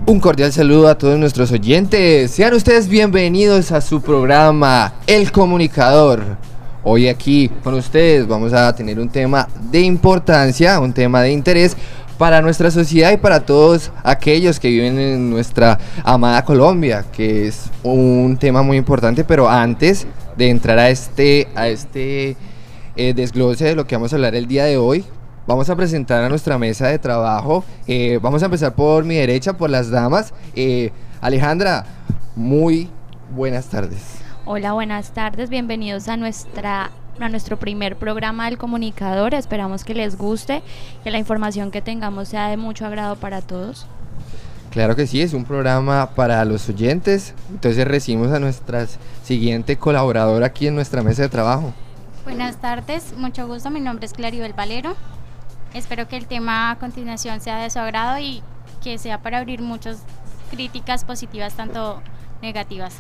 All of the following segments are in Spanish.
Un cordial saludo a todos nuestros oyentes. Sean ustedes bienvenidos a su programa El Comunicador. Hoy aquí con ustedes vamos a tener un tema de importancia, un tema de interés para nuestra sociedad y para todos aquellos que viven en nuestra amada Colombia, que es un tema muy importante. Pero antes de entrar a este desglose de lo que vamos a hablar el día de hoy, vamos a presentar a nuestra mesa de trabajo. Vamos a empezar por mi derecha, por las damas. Alejandra, muy buenas tardes. Hola, buenas tardes. Bienvenidos a nuestro primer programa del Comunicador. Esperamos que les guste, que la información que tengamos sea de mucho agrado para todos. Claro que sí, es un programa para los oyentes. Entonces recibimos a nuestra siguiente colaboradora aquí en nuestra mesa de trabajo. Buenas tardes, mucho gusto. Mi nombre es Claribel Valero. Espero que el tema a continuación sea de su agrado y que sea para abrir muchas críticas positivas, tanto negativas.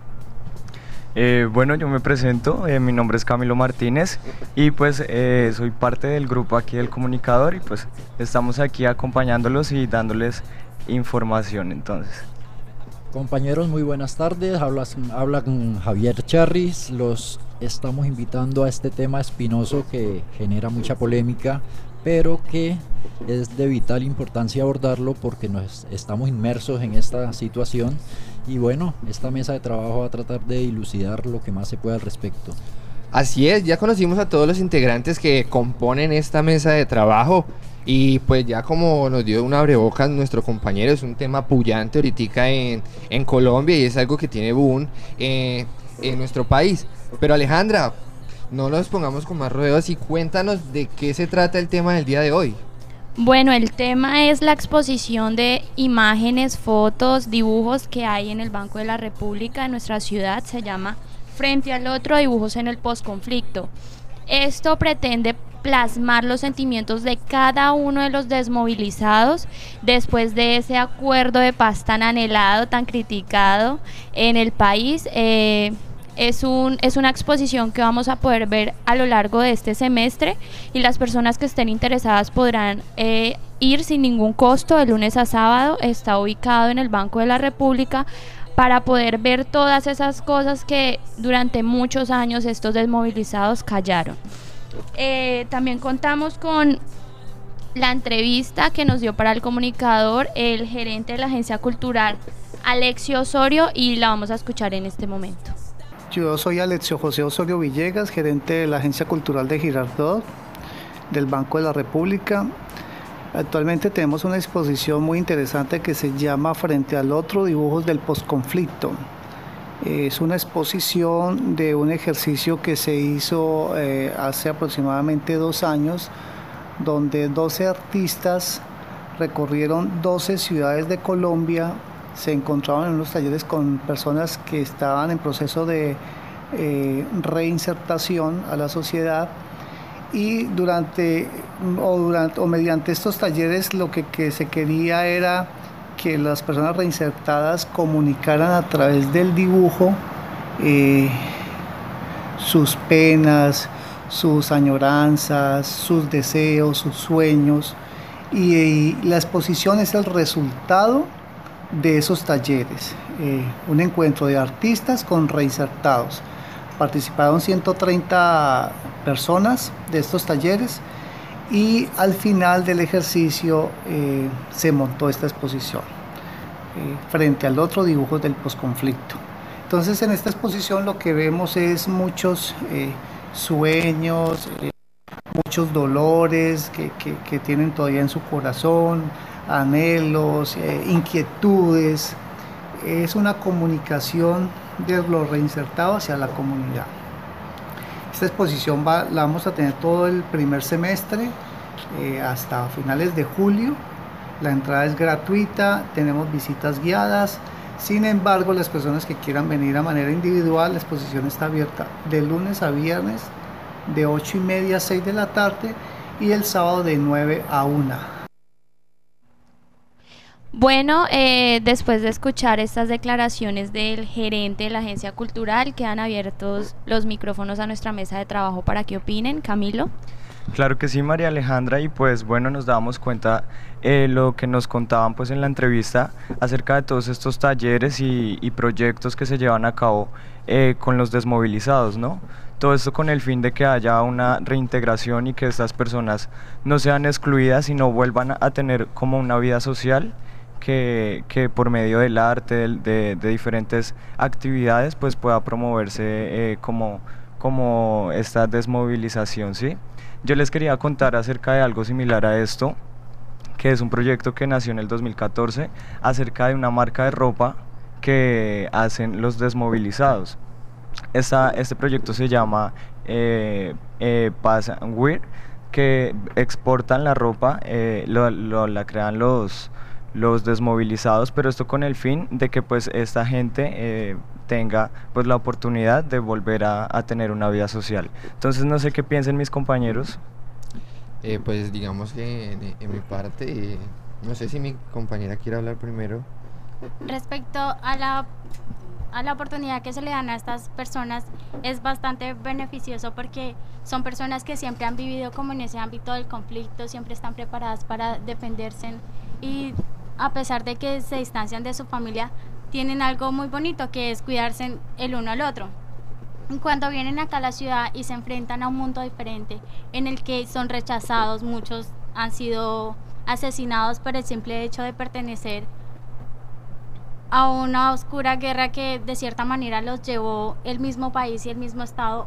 Bueno, yo me presento, mi nombre es Camilo Martínez y pues soy parte del grupo aquí del Comunicador y pues estamos aquí acompañándolos y dándoles información. Entonces, compañeros, muy buenas tardes. Habla con Javier Charris. Los estamos invitando a este tema espinoso que genera mucha polémica, pero que es de vital importancia abordarlo porque nos estamos inmersos en esta situación. Y bueno, esta mesa de trabajo va a tratar de dilucidar lo que más se pueda al respecto. Así es, ya conocimos a todos los integrantes que componen esta mesa de trabajo y pues ya como nos dio un abrebocas nuestro compañero, es un tema puyante ahorita en Colombia y es algo que tiene boom en nuestro país. Pero Alejandra, no nos pongamos con más rodeos y cuéntanos de qué se trata el tema del día de hoy. Bueno, el tema es la exposición de imágenes, fotos, dibujos que hay en el Banco de la República de nuestra ciudad. Se llama Frente al Otro, dibujos en el posconflicto. Esto pretende plasmar los sentimientos de cada uno de los desmovilizados después de ese acuerdo de paz tan anhelado, tan criticado en el país. Es una exposición que vamos a poder ver a lo largo de este semestre y las personas que estén interesadas podrán ir sin ningún costo de lunes a sábado. Está ubicado en el Banco de la República para poder ver todas esas cosas que durante muchos años estos desmovilizados callaron. También contamos con la entrevista que nos dio para el Comunicador el gerente de la agencia cultural, Alexio Osorio, y la vamos a escuchar en este momento. Yo soy Alexio José Osorio Villegas, gerente de la Agencia Cultural de Girardot, del Banco de la República. Actualmente tenemos una exposición muy interesante que se llama Frente al Otro, dibujos del posconflicto. Es una exposición de un ejercicio que se hizo hace aproximadamente 2 años, donde 12 artistas recorrieron 12 ciudades de Colombia. Se encontraban en unos talleres con personas que estaban en proceso de reinsertación a la sociedad y mediante estos talleres lo que se quería era que las personas reinsertadas comunicaran a través del dibujo sus penas, sus añoranzas, sus deseos, sus sueños, y la exposición es el resultado de esos talleres, un encuentro de artistas con reinsertados. Participaron 130 personas de estos talleres y al final del ejercicio se montó esta exposición, Frente al Otro, dibujos del posconflicto. Entonces en esta exposición lo que vemos es muchos sueños, muchos dolores que tienen todavía en su corazón, anhelos, inquietudes. Es una comunicación de los reinsertados hacia la comunidad. Esta exposición la vamos a tener todo el primer semestre hasta finales de julio. La entrada es gratuita, tenemos visitas guiadas. Sin embargo, las personas que quieran venir a manera individual, la exposición está abierta de lunes a viernes de 8:30 a 6 de la tarde y el sábado de 9 a 1. Bueno, después de escuchar estas declaraciones del gerente de la agencia cultural, quedan abiertos los micrófonos a nuestra mesa de trabajo para que opinen. Camilo. Claro que sí, María Alejandra, y pues bueno, nos dábamos cuenta lo que nos contaban pues en la entrevista acerca de todos estos talleres y proyectos que se llevan a cabo con los desmovilizados, ¿no? Todo esto con el fin de que haya una reintegración y que estas personas no sean excluidas y no vuelvan a tener como una vida social que por medio del arte, de diferentes actividades, pues pueda promoverse como esta desmovilización, ¿sí? Yo les quería contar acerca de algo similar a esto, que es un proyecto que nació en el 2014 acerca de una marca de ropa que hacen los desmovilizados. Este proyecto se llama Pass and Wear, que exportan la ropa, la crean los desmovilizados, pero esto con el fin de que pues esta gente tenga pues la oportunidad de volver a tener una vida social. Entonces no sé qué piensen mis compañeros. Pues digamos que en mi parte, no sé si mi compañera quiere hablar primero. Respecto a la oportunidad que se le dan a estas personas, es bastante beneficioso porque son personas que siempre han vivido como en ese ámbito del conflicto, siempre están preparadas para defenderse, y a pesar de que se distancian de su familia, tienen algo muy bonito, que es cuidarse el uno al otro. Cuando vienen acá a la ciudad y se enfrentan a un mundo diferente en el que son rechazados, muchos han sido asesinados por el simple hecho de pertenecer a una oscura guerra que de cierta manera los llevó el mismo país y el mismo estado.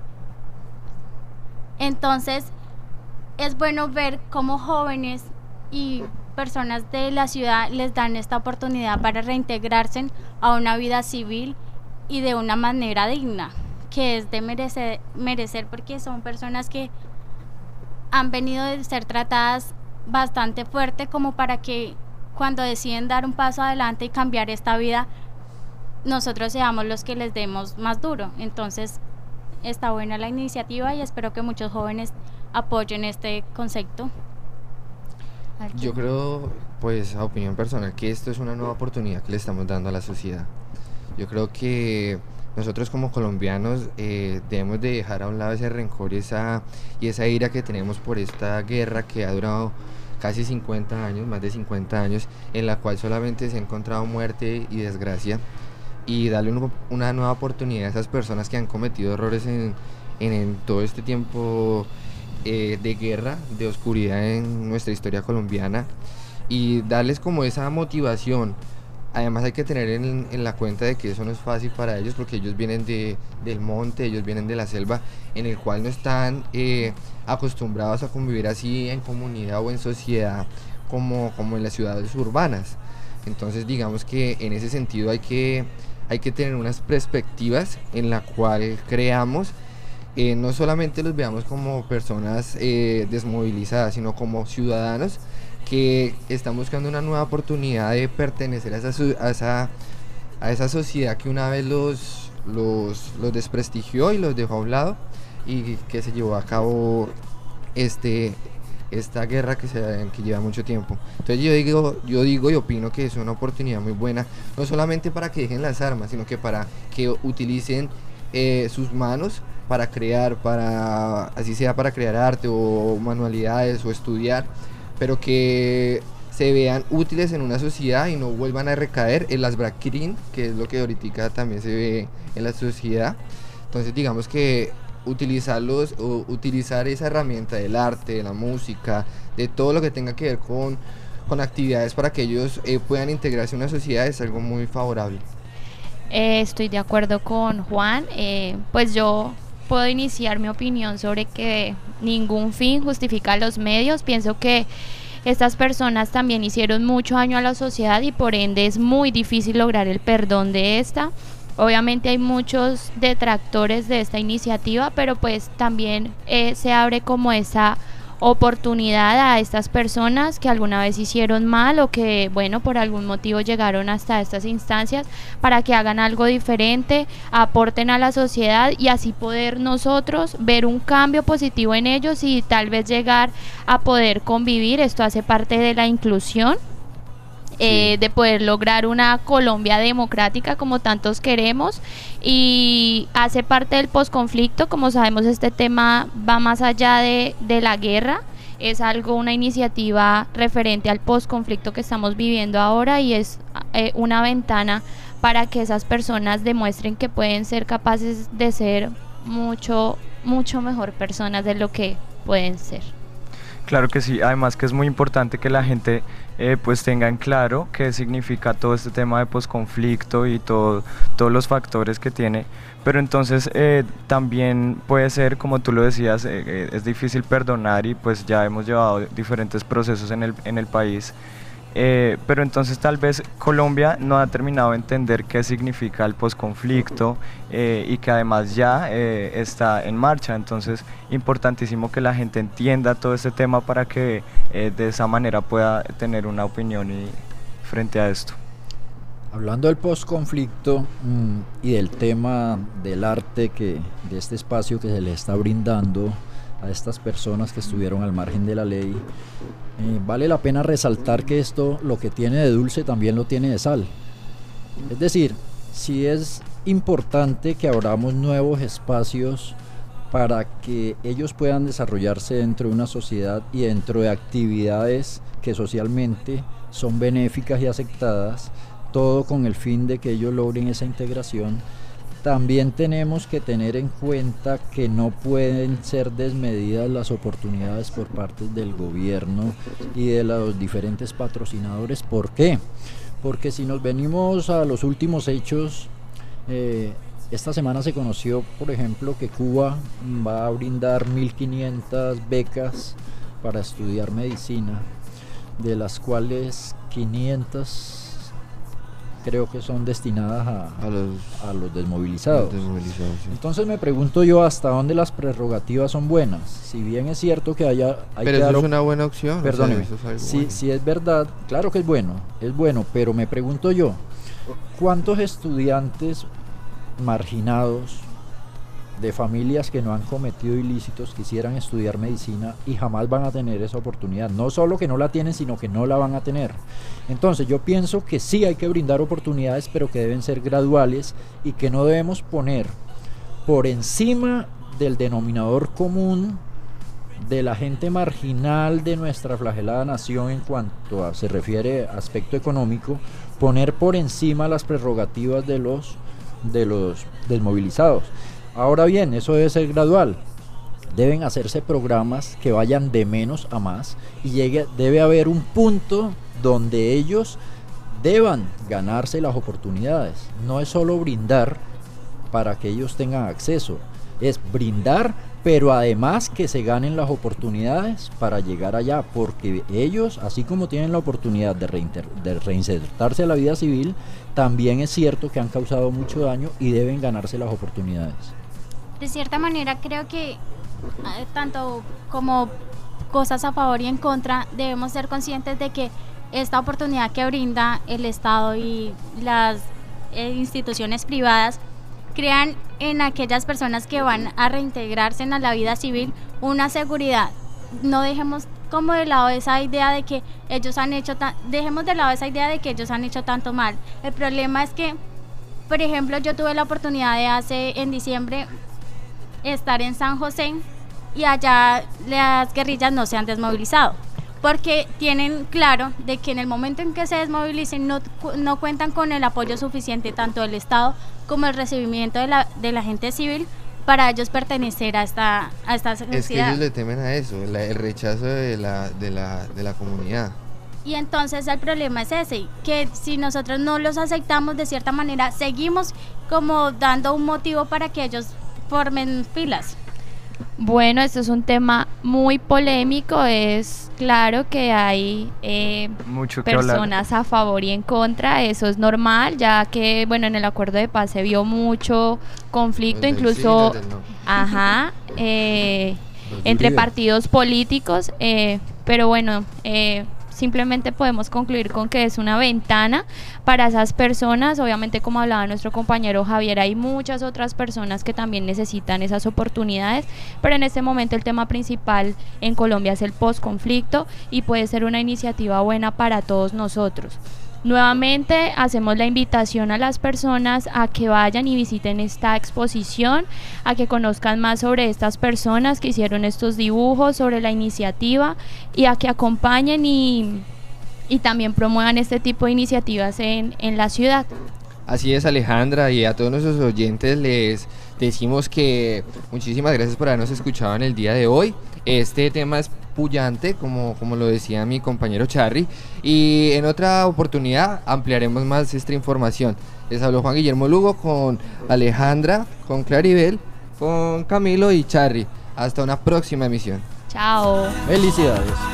Entonces es bueno ver cómo jóvenes y personas de la ciudad les dan esta oportunidad para reintegrarse a una vida civil y de una manera digna, que es de merecer, porque son personas que han venido de ser tratadas bastante fuerte como para que cuando deciden dar un paso adelante y cambiar esta vida, nosotros seamos los que les demos más duro. Entonces está buena la iniciativa y espero que muchos jóvenes apoyen este concepto. Yo creo, pues a opinión personal, que esto es una nueva oportunidad que le estamos dando a la sociedad. Yo creo que nosotros como colombianos debemos de dejar a un lado ese rencor y esa ira que tenemos por esta guerra que ha durado casi 50 años, más de 50 años, en la cual solamente se ha encontrado muerte y desgracia, y darle una nueva oportunidad a esas personas que han cometido errores en todo este tiempo de guerra, de oscuridad en nuestra historia colombiana, y darles como esa motivación. Además hay que tener en la cuenta de que eso no es fácil para ellos, porque ellos vienen del monte, ellos vienen de la selva, en el cual no están acostumbrados a convivir así en comunidad o en sociedad como en las ciudades urbanas. Entonces digamos que en ese sentido hay que tener unas perspectivas en la cual creamos, no solamente los veamos como personas desmovilizadas, sino como ciudadanos que están buscando una nueva oportunidad de pertenecer a esa sociedad que una vez los desprestigió y los dejó a un lado, y que se llevó a cabo esta guerra que lleva mucho tiempo. Entonces yo digo y opino que es una oportunidad muy buena, no solamente para que dejen las armas, sino que para que utilicen sus manos para crear, así sea para crear arte o manualidades o estudiar, pero que se vean útiles en una sociedad y no vuelvan a recaer en las braquín, que es lo que ahorita también se ve en la sociedad. Entonces digamos que utilizar esa herramienta del arte, de la música, de todo lo que tenga que ver con actividades para que ellos puedan integrarse en una sociedad es algo muy favorable. Estoy de acuerdo con Juan. Pues yo puedo iniciar mi opinión sobre que ningún fin justifica los medios. Pienso que estas personas también hicieron mucho daño a la sociedad y por ende es muy difícil lograr el perdón de esta. Obviamente hay muchos detractores de esta iniciativa, pero pues también se abre como esa oportunidad a estas personas que alguna vez hicieron mal o que, bueno, por algún motivo llegaron hasta estas instancias, para que hagan algo diferente, aporten a la sociedad y así poder nosotros ver un cambio positivo en ellos y tal vez llegar a poder convivir. Esto hace parte de la inclusión. de poder lograr una Colombia democrática como tantos queremos, y hace parte del posconflicto. Como sabemos, este tema va más allá de la guerra, es una iniciativa referente al posconflicto que estamos viviendo ahora, y es una ventana para que esas personas demuestren que pueden ser capaces de ser mucho mejor personas de lo que pueden ser. Claro que sí, además que es muy importante que la gente pues tenga en claro qué significa todo este tema de posconflicto y todos los factores que tiene, pero entonces también puede ser, como tú lo decías, es difícil perdonar, y pues ya hemos llevado diferentes procesos en el país. Pero entonces tal vez Colombia no ha terminado de entender qué significa el posconflicto, y que además ya está en marcha. Entonces, importantísimo que la gente entienda todo este tema para que de esa manera pueda tener una opinión frente a esto. Hablando del posconflicto y del tema del arte, de este espacio que se le está brindando a estas personas que estuvieron al margen de la ley, vale la pena resaltar que esto, lo que tiene de dulce, también lo tiene de sal. Es decir, sí es importante que abramos nuevos espacios para que ellos puedan desarrollarse dentro de una sociedad y dentro de actividades que socialmente son benéficas y aceptadas, todo con el fin de que ellos logren esa integración. También tenemos que tener en cuenta que no pueden ser desmedidas las oportunidades por parte del gobierno y de los diferentes patrocinadores. ¿Por qué? Porque si nos venimos a los últimos hechos, esta semana se conoció, por ejemplo, que Cuba va a brindar 1.500 becas para estudiar medicina, de las cuales 500 creo que son destinadas a los desmovilizados. Sí. Entonces me pregunto yo hasta dónde las prerrogativas son buenas. Si bien es cierto que hay pero eso es una buena opción. Perdóneme, o sea, eso es sí, bueno. sí es verdad, claro que es bueno, pero me pregunto yo, ¿cuántos estudiantes marginados de familias que no han cometido ilícitos quisieran estudiar medicina y jamás van a tener esa oportunidad? No solo que no la tienen, sino que no la van a tener. Entonces yo pienso que sí hay que brindar oportunidades, pero que deben ser graduales y que no debemos poner por encima del denominador común de la gente marginal de nuestra flagelada nación en cuanto se refiere a aspecto económico, poner por encima las prerrogativas de los desmovilizados. Ahora bien, eso debe ser gradual. Deben hacerse programas que vayan de menos a más, y debe haber un punto donde ellos deban ganarse las oportunidades. No es solo brindar para que ellos tengan acceso, es brindar, pero además que se ganen las oportunidades para llegar allá, porque ellos, así como tienen la oportunidad de reinsertarse a la vida civil, también es cierto que han causado mucho daño y deben ganarse las oportunidades. De cierta manera creo que tanto como cosas a favor y en contra, debemos ser conscientes de que esta oportunidad que brinda el Estado y las instituciones privadas crean en aquellas personas que van a reintegrarse a la vida civil una seguridad. No dejemos como de lado esa idea de que ellos han hecho dejemos de lado esa idea de que ellos han hecho tanto mal. El problema es que, por ejemplo, yo tuve la oportunidad de en diciembre estar en San José, y allá las guerrillas no se han desmovilizado porque tienen claro de que en el momento en que se desmovilicen no cuentan con el apoyo suficiente tanto del Estado como el recibimiento de la gente civil para ellos pertenecer a esta sociedad. Es que ellos le temen a eso, el rechazo de la comunidad. Y entonces el problema es ese, que si nosotros no los aceptamos, de cierta manera seguimos como dando un motivo para que ellos formen filas. Bueno, esto es un tema muy polémico. Es claro que hay personas a favor y en contra. Eso es normal, ya que bueno, en el acuerdo de paz se vio mucho conflicto, incluso entre partidos políticos, pero bueno, simplemente podemos concluir con que es una ventana para esas personas. Obviamente, como hablaba nuestro compañero Javier, hay muchas otras personas que también necesitan esas oportunidades, pero en este momento el tema principal en Colombia es el posconflicto, y puede ser una iniciativa buena para todos nosotros. Nuevamente hacemos la invitación a las personas a que vayan y visiten esta exposición, a que conozcan más sobre estas personas que hicieron estos dibujos, sobre la iniciativa, y a que acompañen y también promuevan este tipo de iniciativas en la ciudad. Así es, Alejandra, y a todos nuestros oyentes les decimos que muchísimas gracias por habernos escuchado en el día de hoy. Este tema es puyante, como lo decía mi compañero Charry, y en otra oportunidad ampliaremos más esta información. Les habló Juan Guillermo Lugo con Alejandra, con Claribel, con Camilo y Charry. Hasta una próxima emisión. Chao. Felicidades.